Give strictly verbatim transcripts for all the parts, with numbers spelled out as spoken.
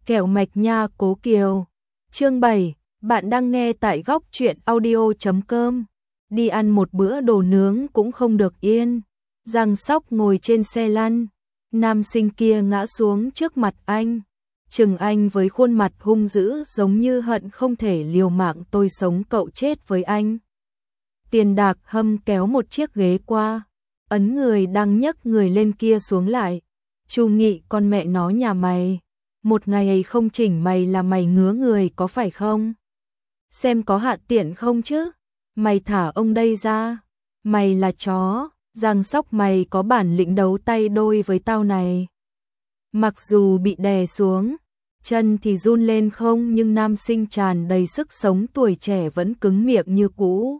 Kẹo mạch nha Cố Kiều. Chương bảy, bạn đang nghe tại góc truyện audio chấm com. Đi ăn một bữa đồ nướng cũng không được yên. Giang Sóc ngồi trên xe lăn, nam sinh kia ngã xuống trước mặt anh. Chừng anh với khuôn mặt hung dữ giống như hận không thể liều mạng tôi sống cậu chết với anh. Tiền Đạc Hâm kéo một chiếc ghế qua, ấn người đang nhấc người lên kia xuống lại. Chu Nghị, con mẹ nó nhà mày, một ngày không chỉnh mày là mày ngứa người có phải không? Xem có hạ tiện không chứ? Mày thả ông đây ra, mày là chó. Giang Sóc, mày có bản lĩnh đấu tay đôi với tao này. Mặc dù bị đè xuống, chân thì run lên không, nhưng nam sinh tràn đầy sức sống tuổi trẻ vẫn cứng miệng như cũ.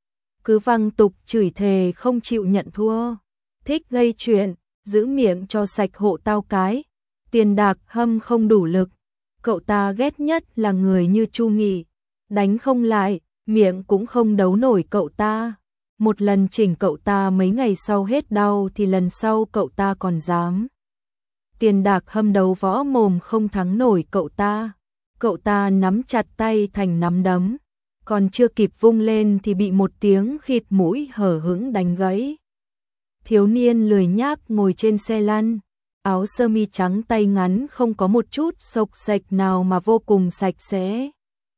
Cứ văng tục chửi thề không chịu nhận thua. Thích gây chuyện, giữ miệng cho sạch hộ tao cái. Tiền Đạc Hâm không đủ lực. Cậu ta ghét nhất là người như Chu Nghị. Đánh không lại, miệng cũng không đấu nổi cậu ta. Một lần chỉnh cậu ta mấy ngày sau hết đau thì lần sau cậu ta còn dám. Tiền Đạc Hâm đấu võ mồm không thắng nổi cậu ta. Cậu ta nắm chặt tay thành nắm đấm. Còn chưa kịp vung lên thì bị một tiếng khịt mũi hở hững đánh gãy. Thiếu niên lười nhác ngồi trên xe lăn. Áo sơ mi trắng tay ngắn không có một chút xộc xệch nào mà vô cùng sạch sẽ.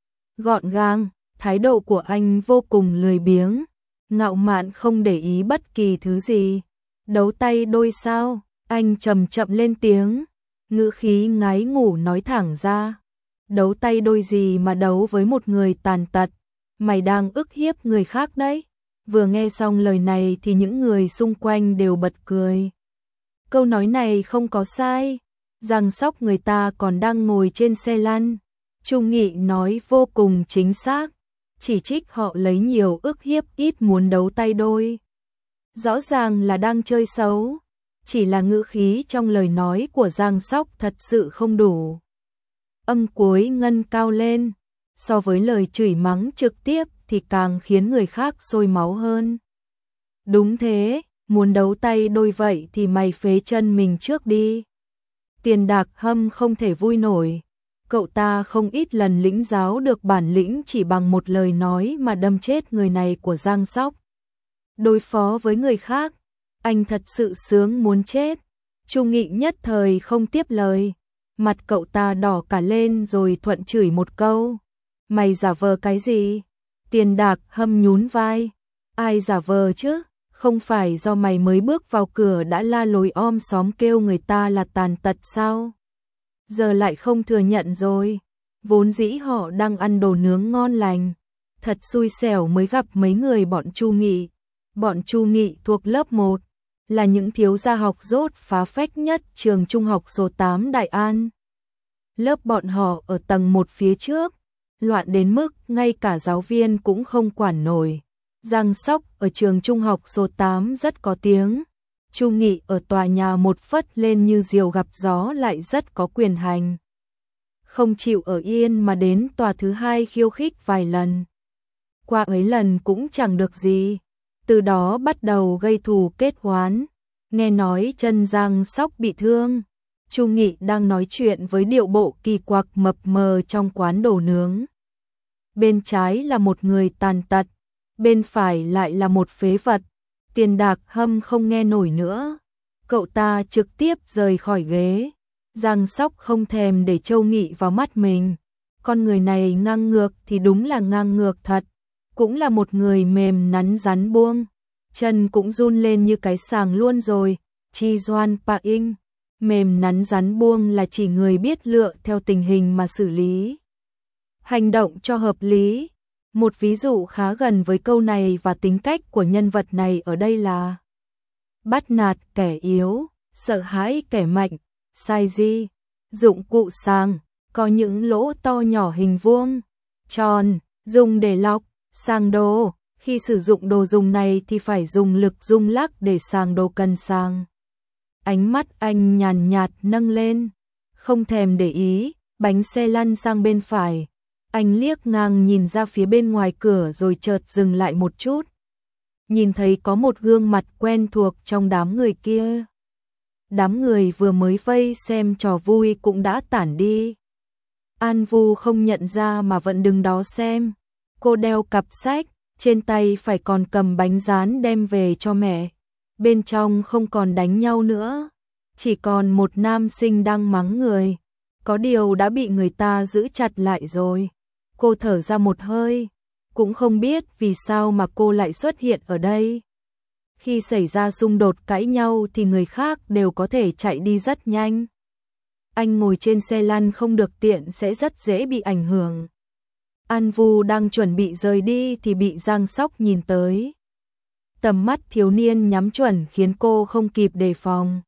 Gọn gàng, thái độ của anh vô cùng lười biếng. Ngạo mạn không để ý bất kỳ thứ gì. Đấu tay đôi sao? Anh chậm chậm lên tiếng, ngữ khí ngái ngủ nói thẳng ra. Đấu tay đôi gì mà đấu với một người tàn tật? Mày đang ức hiếp người khác đấy. Vừa nghe xong lời này thì những người xung quanh đều bật cười. Câu nói này không có sai. Giang Sóc người ta còn đang ngồi trên xe lăn. Chu Nghị nói vô cùng chính xác. Chỉ trích họ lấy nhiều ức hiếp ít muốn đấu tay đôi. Rõ ràng là đang chơi xấu. Chỉ là ngữ khí trong lời nói của Giang Sóc thật sự không đủ. Âm cuối ngân cao lên. So với lời chửi mắng trực tiếp thì càng khiến người khác sôi máu hơn. Đúng thế, muốn đấu tay đôi vậy thì mày phế chân mình trước đi. Tiền Đạc Hâm không thể vui nổi. Cậu ta không ít lần lĩnh giáo được bản lĩnh chỉ bằng một lời nói mà đâm chết người này của Giang Sóc. Đối phó với người khác, anh thật sự sướng muốn chết. Chu Nghị nhất thời không tiếp lời. Mặt cậu ta đỏ cả lên rồi thuận chửi một câu. Mày giả vờ cái gì? Tiền Đạc Hâm nhún vai. Ai giả vờ chứ? Không phải do mày mới bước vào cửa đã la lối om xóm kêu người ta là tàn tật sao? Giờ lại không thừa nhận rồi. Vốn dĩ họ đang ăn đồ nướng ngon lành. Thật xui xẻo mới gặp mấy người bọn Chu Nghị. Bọn Chu Nghị thuộc lớp một. Là những thiếu gia học dốt phá phách nhất trường trung học số tám Đại An. Lớp bọn họ ở tầng một phía trước. Loạn đến mức ngay cả giáo viên cũng không quản nổi. Giang Sóc ở trường trung học số tám rất có tiếng. Chu Nghị ở tòa nhà một phất lên như diều gặp gió lại rất có quyền hành. Không chịu ở yên mà đến tòa thứ hai khiêu khích vài lần. Qua ấy lần cũng chẳng được gì. Từ đó bắt đầu gây thù kết oán. Nghe nói chân Giang Sóc bị thương. Chu Nghị đang nói chuyện với điệu bộ kỳ quặc mập mờ trong quán đồ nướng. Bên trái là một người tàn tật. Bên phải lại là một phế vật. Tiền Đạc Hâm không nghe nổi nữa. Cậu ta trực tiếp rời khỏi ghế. Giang Sóc không thèm để Châu Nghị vào mắt mình. Con người này ngang ngược thì đúng là ngang ngược thật. Cũng là một người mềm nắn rắn buông. Chân cũng run lên như cái sàng luôn rồi. Chi doan pa inh. Mềm nắn rắn buông là chỉ người biết lựa theo tình hình mà xử lý. Hành động cho hợp lý. Một ví dụ khá gần với câu này và tính cách của nhân vật này ở đây là bắt nạt kẻ yếu, sợ hãi kẻ mạnh, sai di, dụng cụ sàng, có những lỗ to nhỏ hình vuông, tròn, dùng để lọc, sàng đồ. Khi sử dụng đồ dùng này thì phải dùng lực rung lắc để sàng đồ cần sàng. Ánh mắt anh nhàn nhạt nâng lên, không thèm để ý, bánh xe lăn sang bên phải. Anh liếc ngang nhìn ra phía bên ngoài cửa rồi chợt dừng lại một chút. Nhìn thấy có một gương mặt quen thuộc trong đám người kia. Đám người vừa mới vây xem trò vui cũng đã tản đi. An Vu không nhận ra mà vẫn đứng đó xem. Cô đeo cặp sách, trên tay phải còn cầm bánh rán đem về cho mẹ. Bên trong không còn đánh nhau nữa, chỉ còn một nam sinh đang mắng người. Có điều đã bị người ta giữ chặt lại rồi. Cô thở ra một hơi, cũng không biết vì sao mà cô lại xuất hiện ở đây. Khi xảy ra xung đột cãi nhau thì người khác đều có thể chạy đi rất nhanh. Anh ngồi trên xe lăn không được tiện sẽ rất dễ bị ảnh hưởng. An Vu đang chuẩn bị rời đi thì bị Giang Sóc nhìn tới. Tầm mắt thiếu niên nhắm chuẩn khiến cô không kịp đề phòng.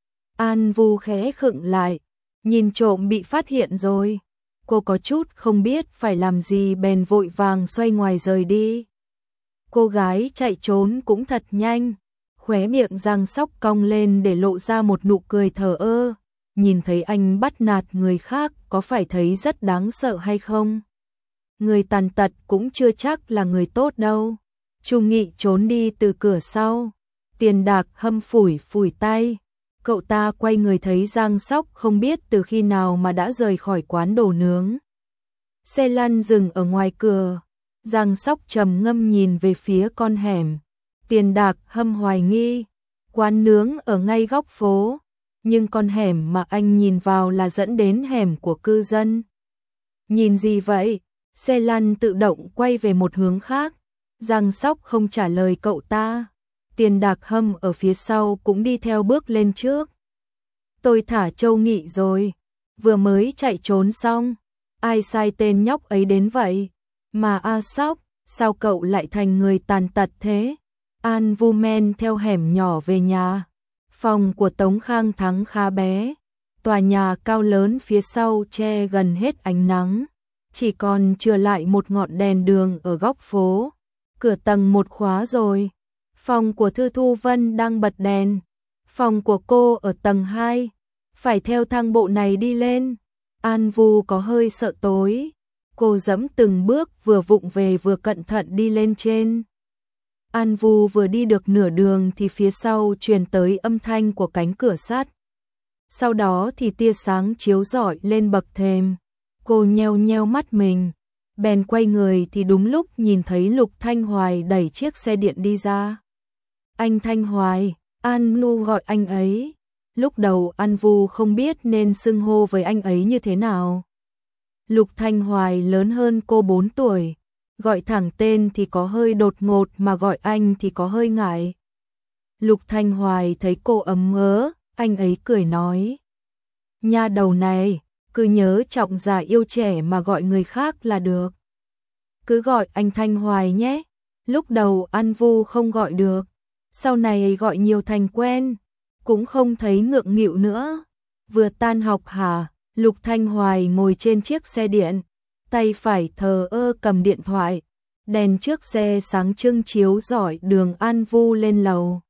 An Vu khẽ khựng lại, nhìn trộm bị phát hiện rồi. Cô có chút không biết phải làm gì bèn vội vàng xoay ngoài rời đi. Cô gái chạy trốn cũng thật nhanh, khóe miệng Giang Sóc cong lên để lộ ra một nụ cười thờ ơ. Nhìn thấy anh bắt nạt người khác có phải thấy rất đáng sợ hay không? Người tàn tật cũng chưa chắc là người tốt đâu. Chu Nghị trốn đi từ cửa sau. Tiền Đạc hâm phủi phủi tay. Cậu ta quay người thấy Giang Sóc không biết từ khi nào mà đã rời khỏi quán đồ nướng. Xe lăn dừng ở ngoài cửa. Giang Sóc trầm ngâm nhìn về phía con hẻm. Tiền Đạc hâm hoài nghi. Quán nướng ở ngay góc phố. Nhưng con hẻm mà anh nhìn vào là dẫn đến hẻm của cư dân. Nhìn gì vậy? Xe lăn tự động quay về một hướng khác. Giang Sóc không trả lời cậu ta. Tiền Đạc hâm ở phía sau cũng đi theo bước lên trước. Tôi thả Châu Nghị rồi. Vừa mới chạy trốn xong. Ai sai tên nhóc ấy đến vậy? Mà A Sóc, sao cậu lại thành người tàn tật thế? An Vu men theo hẻm nhỏ về nhà. Phòng của Tống Khang Thắng khá bé. Tòa nhà cao lớn phía sau che gần hết ánh nắng. Chỉ còn chừa lại một ngọn đèn đường ở góc phố. Cửa tầng một khóa rồi. Phòng của Thư Thu Vân đang bật đèn. Phòng của cô ở tầng hai. Phải theo thang bộ này đi lên. An Vu có hơi sợ tối. Cô dẫm từng bước vừa vụng về vừa cẩn thận đi lên trên. An Vu vừa đi được nửa đường thì phía sau truyền tới âm thanh của cánh cửa sắt. Sau đó thì tia sáng chiếu rọi lên bậc thềm. Cô nheo nheo mắt mình, bèn quay người thì đúng lúc nhìn thấy Lục Thanh Hoài đẩy chiếc xe điện đi ra. Anh Thanh Hoài, An Nu gọi anh ấy. Lúc đầu An Vu không biết nên xưng hô với anh ấy như thế nào. Lục Thanh Hoài lớn hơn cô bốn tuổi. Gọi thẳng tên thì có hơi đột ngột mà gọi anh thì có hơi ngại. Lục Thanh Hoài thấy cô ấm ớ, anh ấy cười nói. Nha đầu này, cứ nhớ trọng già yêu trẻ mà gọi người khác là được. Cứ gọi anh Thanh Hoài nhé. Lúc đầu An Vu không gọi được. Sau này gọi nhiều thành quen. Cũng không thấy ngượng nghịu nữa. Vừa tan học hả? Lục Thanh Hoài ngồi trên chiếc xe điện. Tay phải thờ ơ cầm điện thoại. Đèn trước xe sáng trưng chiếu rọi đường An Vu lên lầu.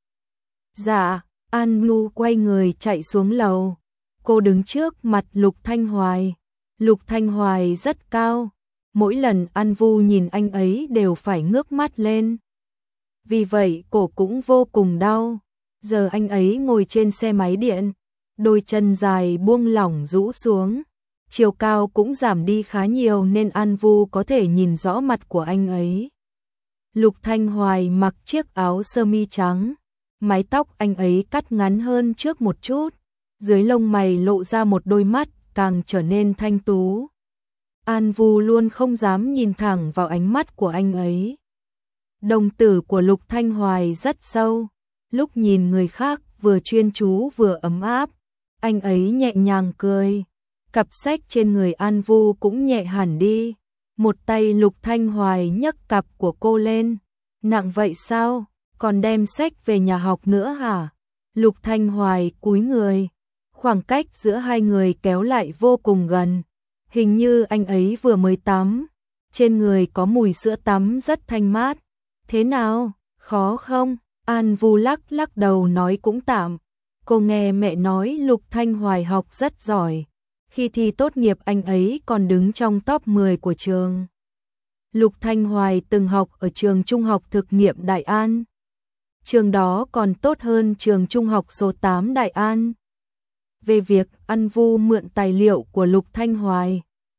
Dạ, An Nu quay người chạy xuống lầu. Cô đứng trước mặt Lục Thanh Hoài. Lục Thanh Hoài rất cao. Mỗi lần An Vu nhìn anh ấy đều phải ngước mắt lên. Vì vậy cổ cũng vô cùng đau. Giờ anh ấy ngồi trên xe máy điện. Đôi chân dài buông lỏng rũ xuống. Chiều cao cũng giảm đi khá nhiều nên An Vu có thể nhìn rõ mặt của anh ấy. Lục Thanh Hoài mặc chiếc áo sơ mi trắng. Mái tóc anh ấy cắt ngắn hơn trước một chút. Dưới lông mày lộ ra một đôi mắt càng trở nên thanh tú. An Vu luôn không dám nhìn thẳng vào ánh mắt của anh ấy. Đồng tử của Lục Thanh Hoài rất sâu. Lúc nhìn người khác vừa chuyên chú vừa ấm áp. Anh ấy nhẹ nhàng cười. Cặp sách trên người An Vu cũng nhẹ hẳn đi. Một tay Lục Thanh Hoài nhấc cặp của cô lên. Nặng vậy sao? Còn đem sách về nhà học nữa hả? Lục Thanh Hoài cúi người. Khoảng cách giữa hai người kéo lại vô cùng gần. Hình như anh ấy vừa mới tắm. Trên người có mùi sữa tắm rất thanh mát. Thế nào? Khó không? An Vu lắc lắc đầu nói cũng tạm. Cô nghe mẹ nói Lục Thanh Hoài học rất giỏi. Khi thi tốt nghiệp anh ấy còn đứng trong top mười của trường. Lục Thanh Hoài từng học ở trường trung học thực nghiệm Đại An. Trường đó còn tốt hơn trường trung học số tám Đại An. Về việc An Vu mượn tài liệu của Lục Thanh Hoài,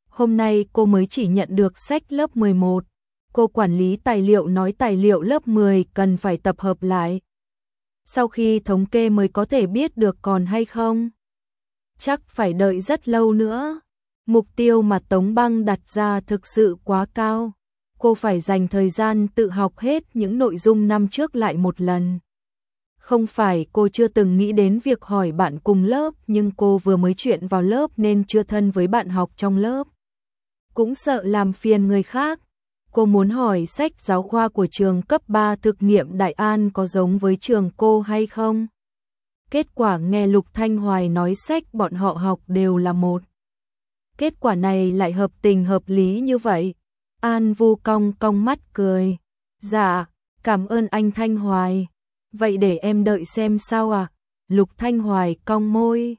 Hôm nay cô mới chỉ nhận được sách lớp mười một. Cô quản lý tài liệu nói tài liệu lớp mười cần phải tập hợp lại. Sau khi thống kê mới có thể biết được còn hay không. Chắc phải đợi rất lâu nữa. Mục tiêu mà Tống Băng đặt ra thực sự quá cao. Cô phải dành thời gian tự học hết những nội dung năm trước lại một lần. Không phải cô chưa từng nghĩ đến việc hỏi bạn cùng lớp, nhưng cô vừa mới chuyển vào lớp nên chưa thân với bạn học trong lớp. Cũng sợ làm phiền người khác. Cô muốn hỏi sách giáo khoa của trường cấp ba thực nghiệm Đại An có giống với trường cô hay không? Kết quả nghe Lục Thanh Hoài nói sách bọn họ học đều là một. Kết quả này lại hợp tình hợp lý như vậy. An Vu cong cong mắt cười. Dạ, cảm ơn anh Thanh Hoài. Vậy để em đợi xem sao à? Lục Thanh Hoài cong môi.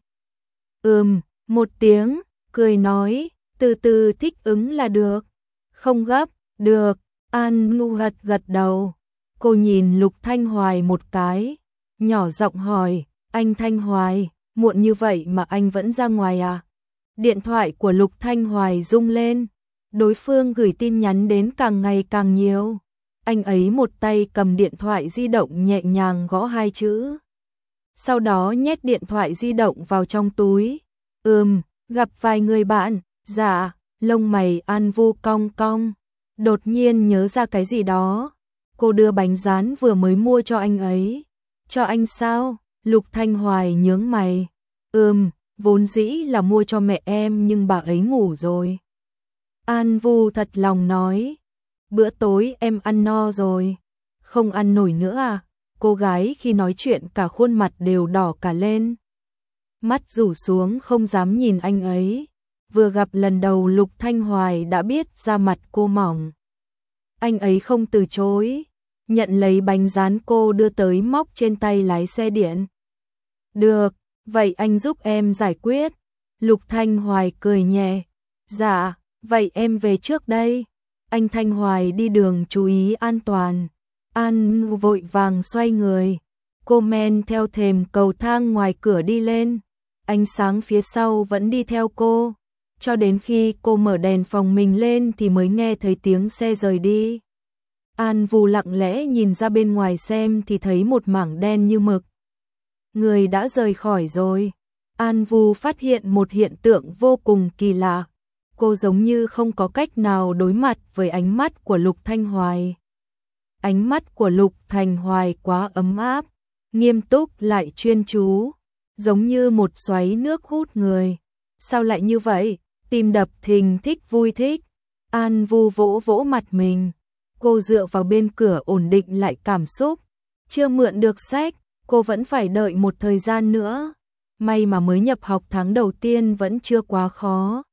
Ừm, một tiếng, cười nói, từ từ thích ứng là được. Không gấp, được. An Nu gật gật đầu. Cô nhìn Lục Thanh Hoài một cái, nhỏ giọng hỏi, anh Thanh Hoài, muộn như vậy mà anh vẫn ra ngoài à? Điện thoại của Lục Thanh Hoài rung lên. Đối phương gửi tin nhắn đến càng ngày càng nhiều. Anh ấy một tay cầm điện thoại di động nhẹ nhàng gõ hai chữ. Sau đó nhét điện thoại di động vào trong túi. Ừm, gặp vài người bạn. Dạ, lông mày An Vu cong cong. Đột nhiên nhớ ra cái gì đó. Cô đưa bánh rán vừa mới mua cho anh ấy. Cho anh sao? Lục Thanh Hoài nhướng mày. Ừm, vốn dĩ là mua cho mẹ em nhưng bà ấy ngủ rồi. An Vu thật lòng nói. Bữa tối em ăn no rồi. Không ăn nổi nữa à? Cô gái khi nói chuyện cả khuôn mặt đều đỏ cả lên. Mắt rủ xuống không dám nhìn anh ấy. Vừa gặp lần đầu Lục Thanh Hoài đã biết da mặt cô mỏng. Anh ấy không từ chối. Nhận lấy bánh rán cô đưa tới móc trên tay lái xe điện. Được, vậy anh giúp em giải quyết. Lục Thanh Hoài cười nhẹ. Dạ, vậy em về trước đây. Anh Thanh Hoài đi đường chú ý an toàn. An vội vàng xoay người. Cô men theo thềm cầu thang ngoài cửa đi lên. Ánh sáng phía sau vẫn đi theo cô. Cho đến khi cô mở đèn phòng mình lên thì mới nghe thấy tiếng xe rời đi. An Vu lặng lẽ nhìn ra bên ngoài xem thì thấy một mảng đen như mực. Người đã rời khỏi rồi. An Vu phát hiện một hiện tượng vô cùng kỳ lạ. Cô giống như không có cách nào đối mặt với ánh mắt của Lục Thanh Hoài. Ánh mắt của Lục Thanh Hoài quá ấm áp, nghiêm túc lại chuyên chú, giống như một xoáy nước hút người. Sao lại như vậy? Tim đập thình thịch vui thích. An Vu vỗ vỗ mặt mình. Cô dựa vào bên cửa ổn định lại cảm xúc. Chưa mượn được sách, cô vẫn phải đợi một thời gian nữa. May mà mới nhập học tháng đầu tiên vẫn chưa quá khó.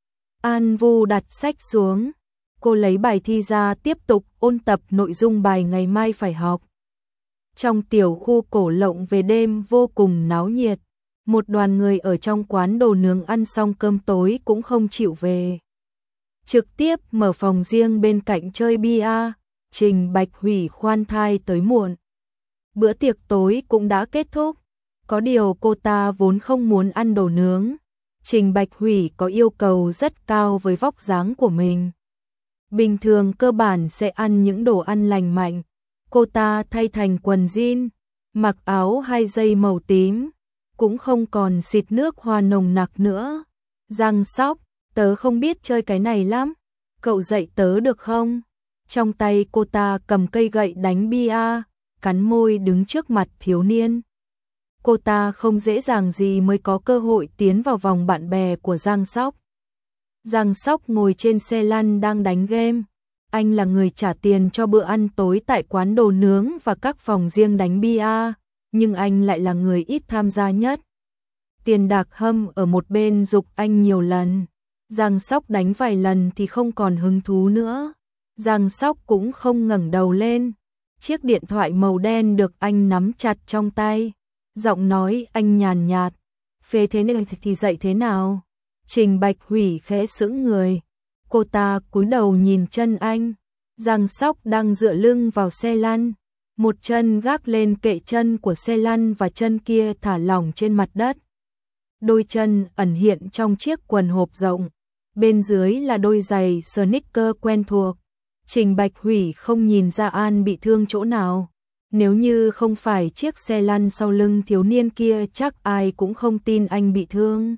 An Vu đặt sách xuống. Cô lấy bài thi ra tiếp tục ôn tập nội dung bài ngày mai phải học. Trong tiểu khu cổ lộng về đêm vô cùng náo nhiệt. Một đoàn người ở trong quán đồ nướng ăn xong cơm tối cũng không chịu về. Trực tiếp mở phòng riêng bên cạnh chơi bia. Trình Bạch Hủy khoan thai tới muộn. Bữa tiệc tối cũng đã kết thúc. Có điều cô ta vốn không muốn ăn đồ nướng. Trình Bạch Hủy có yêu cầu rất cao với vóc dáng của mình. Bình thường cơ bản sẽ ăn những đồ ăn lành mạnh. Cô ta thay thành quần jean, mặc áo hai dây màu tím, cũng không còn xịt nước hoa nồng nặc nữa. Giang Sóc, tớ không biết chơi cái này lắm, cậu dạy tớ được không? Trong tay cô ta cầm cây gậy đánh bia, cắn môi đứng trước mặt thiếu niên. Cô ta không dễ dàng gì mới có cơ hội tiến vào vòng bạn bè của Giang Sóc. Giang Sóc ngồi trên xe lăn đang đánh game. Anh là người trả tiền cho bữa ăn tối tại quán đồ nướng và các phòng riêng đánh bia, nhưng anh lại là người ít tham gia nhất. Tiền Đạc Hâm ở một bên giục anh nhiều lần. Giang Sóc đánh vài lần thì không còn hứng thú nữa. Giang Sóc cũng không ngẩng đầu lên. Chiếc điện thoại màu đen được anh nắm chặt trong tay. Giọng nói anh nhàn nhạt. Phế thế này thì dạy thế nào? Trình Bạch Hủy khẽ sững người. Cô ta cúi đầu nhìn chân anh. Giang Sóc đang dựa lưng vào xe lăn. Một chân gác lên kệ chân của xe lăn và chân kia thả lỏng trên mặt đất. Đôi chân ẩn hiện trong chiếc quần hộp rộng. bên dưới là đôi giày sneaker quen thuộc. Trình Bạch Hủy không nhìn ra An bị thương chỗ nào. Nếu như không phải chiếc xe lăn sau lưng thiếu niên kia chắc ai cũng không tin anh bị thương.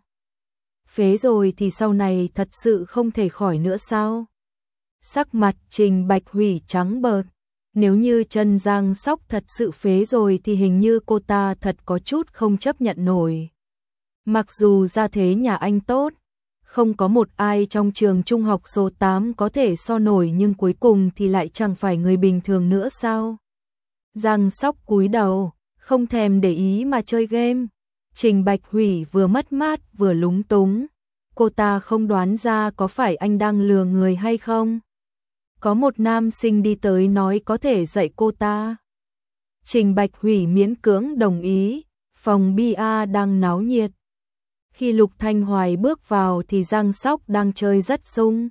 Phế rồi thì sau này thật sự không thể khỏi nữa sao? Sắc mặt Trình Bạch Hủy trắng bợt. Nếu như Trần Giang Sóc thật sự phế rồi thì hình như cô ta thật có chút không chấp nhận nổi. Mặc dù gia thế nhà anh tốt, không có một ai trong trường trung học số tám có thể so nổi nhưng cuối cùng thì lại chẳng phải người bình thường nữa sao? Giang Sóc cúi đầu, không thèm để ý mà chơi game. Trình Bạch Hủy vừa mất mát vừa lúng túng. Cô ta không đoán ra có phải anh đang lừa người hay không? Có một nam sinh đi tới nói có thể dạy cô ta. Trình Bạch Hủy miễn cưỡng đồng ý, phòng bia đang náo nhiệt. Khi Lục Thanh Hoài bước vào thì Giang Sóc đang chơi rất sung.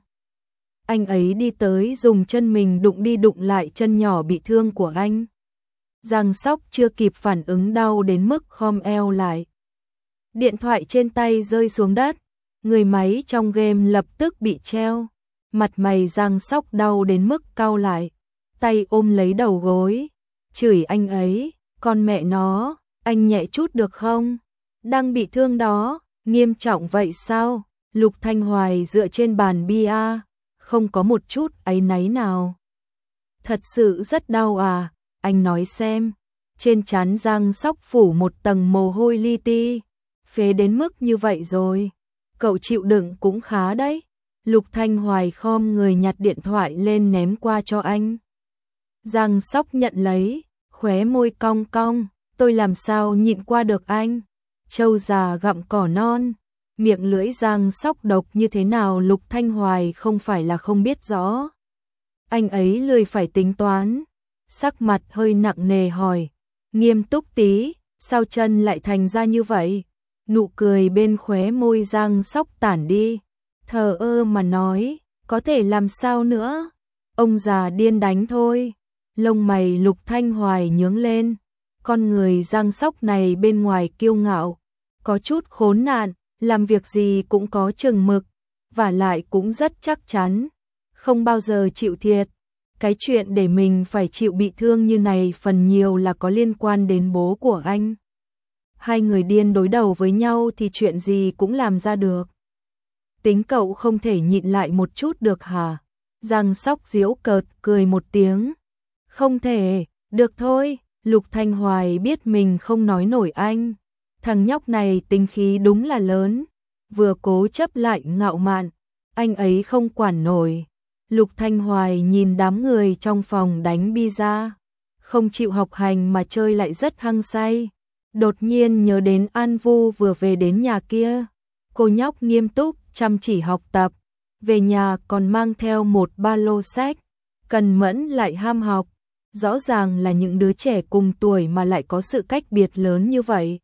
Anh ấy đi tới dùng chân mình đụng đi đụng lại chân nhỏ bị thương của anh. Giang Sóc chưa kịp phản ứng đau đến mức khom eo lại. Điện thoại trên tay rơi xuống đất, người máy trong game lập tức bị treo. Mặt mày Giang Sóc đau đến mức cau lại, tay ôm lấy đầu gối, chửi anh ấy, con mẹ nó, anh nhẹ chút được không? Đang bị thương đó, nghiêm trọng vậy sao? Lục Thanh Hoài dựa trên bàn bia, không có một chút áy náy nào. Thật sự rất đau à, anh nói xem. Trên trán Giang Sóc phủ một tầng mồ hôi li ti, phế đến mức như vậy rồi. Cậu chịu đựng cũng khá đấy. Lục Thanh Hoài khom người nhặt điện thoại lên ném qua cho anh. Giang Sóc nhận lấy, khóe môi cong cong, tôi làm sao nhịn qua được anh. Trâu già gặm cỏ non, miệng lưỡi Giang Sóc độc như thế nào Lục Thanh Hoài không phải là không biết rõ. Anh ấy lười phải tính toán, sắc mặt hơi nặng nề hỏi, nghiêm túc tí, sao chân lại thành ra như vậy? Nụ cười bên khóe môi Giang Sóc tản đi. Thờ ơ mà nói, có thể làm sao nữa, ông già điên đánh thôi. Lông mày Lục Thanh Hoài nhướng lên, con người Giang Sóc này bên ngoài kiêu ngạo, có chút khốn nạn, làm việc gì cũng có chừng mực, và lại cũng rất chắc chắn, không bao giờ chịu thiệt. Cái chuyện để mình phải chịu bị thương như này phần nhiều là có liên quan đến bố của anh. Hai người điên đối đầu với nhau thì chuyện gì cũng làm ra được. Tính cậu không thể nhịn lại một chút được hả? Giang Sóc giễu cợt cười một tiếng. Không thể, được thôi. Lục Thanh Hoài biết mình không nói nổi anh. Thằng nhóc này tính khí đúng là lớn. Vừa cố chấp lại ngạo mạn, anh ấy không quản nổi. Lục Thanh Hoài nhìn đám người trong phòng đánh pizza, không chịu học hành mà chơi lại rất hăng say. Đột nhiên nhớ đến An Vu vừa về đến nhà kia. Cô nhóc nghiêm túc, chăm chỉ học tập, về nhà còn mang theo một ba lô sách, cần mẫn lại ham học. Rõ ràng là những đứa trẻ cùng tuổi mà lại có sự cách biệt lớn như vậy.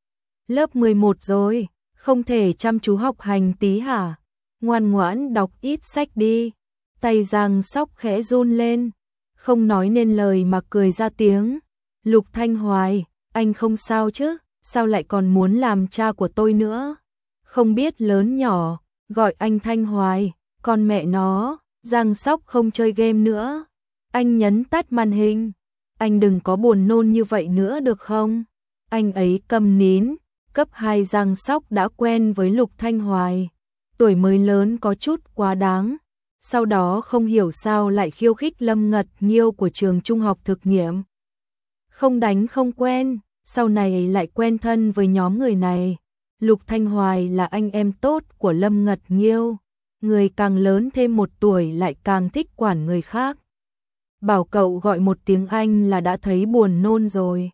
Lớp mười một rồi, không thể chăm chú học hành tí hả? Ngoan ngoãn đọc ít sách đi. Tay Giang Sóc khẽ run lên, không nói nên lời mà cười ra tiếng. Lục Thanh Hoài, anh không sao chứ, sao lại còn muốn làm cha của tôi nữa? Không biết lớn nhỏ, gọi anh Thanh Hoài, con mẹ nó. Giang Sóc không chơi game nữa. Anh nhấn tắt màn hình. Anh đừng có buồn nôn như vậy nữa được không? Anh ấy câm nín. Cấp hai Giang Sóc đã quen với Lục Thanh Hoài. Tuổi mới lớn có chút quá đáng. Sau đó không hiểu sao lại khiêu khích Lâm Ngật Nghiêu của trường trung học thực nghiệm. Không đánh không quen, sau này lại quen thân với nhóm người này. Lục Thanh Hoài là anh em tốt của Lâm Ngật Nghiêu. Người càng lớn thêm một tuổi lại càng thích quản người khác. Bảo cậu gọi một tiếng anh là đã thấy buồn nôn rồi.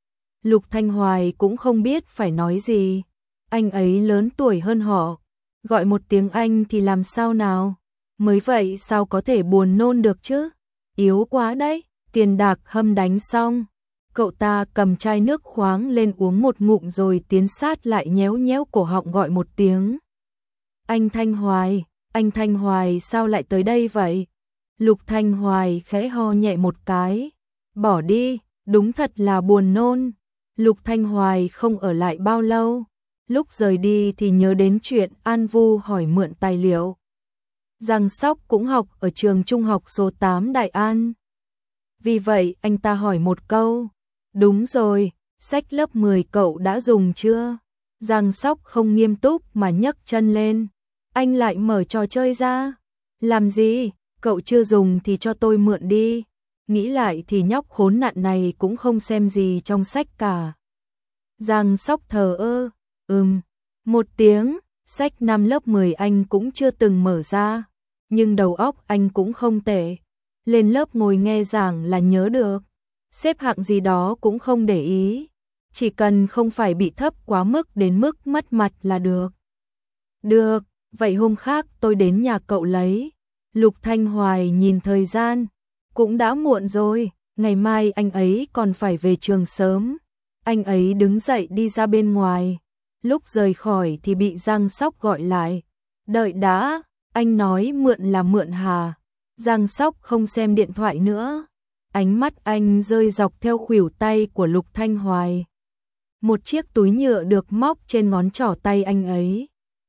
Lục Thanh Hoài cũng không biết phải nói gì. Anh ấy lớn tuổi hơn họ. Gọi một tiếng anh thì làm sao nào? Mới vậy sao có thể buồn nôn được chứ? Yếu quá đấy. Tiền Đạc Hâm đánh xong. Cậu ta cầm chai nước khoáng lên uống một ngụm rồi tiến sát lại nhéo nhéo cổ họng gọi một tiếng. Anh Thanh Hoài, anh Thanh Hoài sao lại tới đây vậy? Lục Thanh Hoài khẽ ho nhẹ một cái. Bỏ đi, đúng thật là buồn nôn. Lục Thanh Hoài không ở lại bao lâu. Lúc rời đi thì nhớ đến chuyện An Vu hỏi mượn tài liệu. Giang Sóc cũng học ở trường trung học số tám Đại An. Vì vậy anh ta hỏi một câu, đúng rồi, sách lớp mười cậu đã dùng chưa? Giang Sóc không nghiêm túc mà nhấc chân lên, anh lại mở trò chơi ra. Làm gì, cậu chưa dùng thì cho tôi mượn đi. Nghĩ lại thì nhóc khốn nạn này cũng không xem gì trong sách cả. Giang Sóc thờ ơ, ừm, một tiếng, sách năm lớp mười anh cũng chưa từng mở ra, nhưng đầu óc anh cũng không tệ. Lên lớp ngồi nghe giảng là nhớ được, xếp hạng gì đó cũng không để ý, chỉ cần không phải bị thấp quá mức đến mức mất mặt là được. Được, vậy hôm khác tôi đến nhà cậu lấy. Lục Thanh Hoài nhìn thời gian, cũng đã muộn rồi, ngày mai anh ấy còn phải về trường sớm. Anh ấy đứng dậy đi ra bên ngoài, lúc rời khỏi thì bị Giang Sóc gọi lại. Đợi đã, anh nói mượn là mượn hà. Giang Sóc không xem điện thoại nữa, ánh mắt anh rơi dọc theo khuỷu tay của Lục Thanh Hoài. Một chiếc túi nhựa được móc trên ngón trỏ tay anh ấy.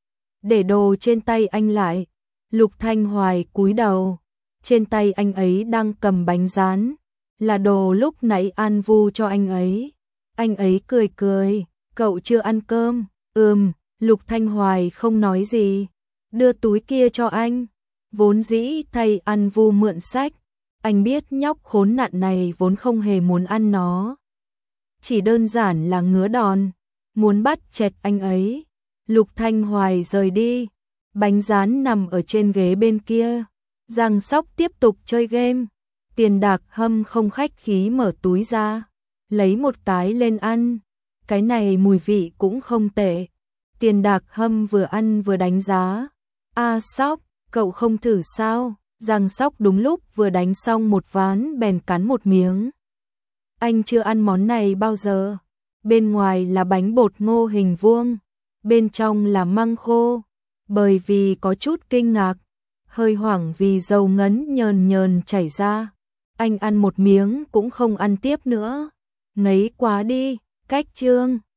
Để đồ trên tay anh lại, Lục Thanh Hoài cúi đầu, trên tay anh ấy đang cầm bánh rán, là đồ lúc nãy An Vu cho anh ấy. Anh ấy cười cười, cậu chưa ăn cơm? Ừm, Lục Thanh Hoài không nói gì, đưa túi kia cho anh. Vốn dĩ thay An Vu mượn sách, anh biết nhóc khốn nạn này vốn không hề muốn ăn nó. Chỉ đơn giản là ngứa đòn, muốn bắt chẹt anh ấy. Lục Thanh Hoài rời đi, bánh rán nằm ở trên ghế bên kia. Giang Sóc tiếp tục chơi game. Tiền Đạc Hâm không khách khí mở túi ra, lấy một cái lên ăn. Cái này mùi vị cũng không tệ. Tiền Đạc Hâm vừa ăn vừa đánh giá. A Sóc, cậu không thử sao? Giang Sóc đúng lúc vừa đánh xong một ván bèn cắn một miếng. Anh chưa ăn món này bao giờ. Bên ngoài là bánh bột ngô hình vuông, bên trong là măng khô. Bởi vì có chút kinh ngạc, hơi hoảng vì dầu ngấn nhờn nhờn chảy ra, anh ăn một miếng cũng không ăn tiếp nữa. Ngấy quá đi, cách chương.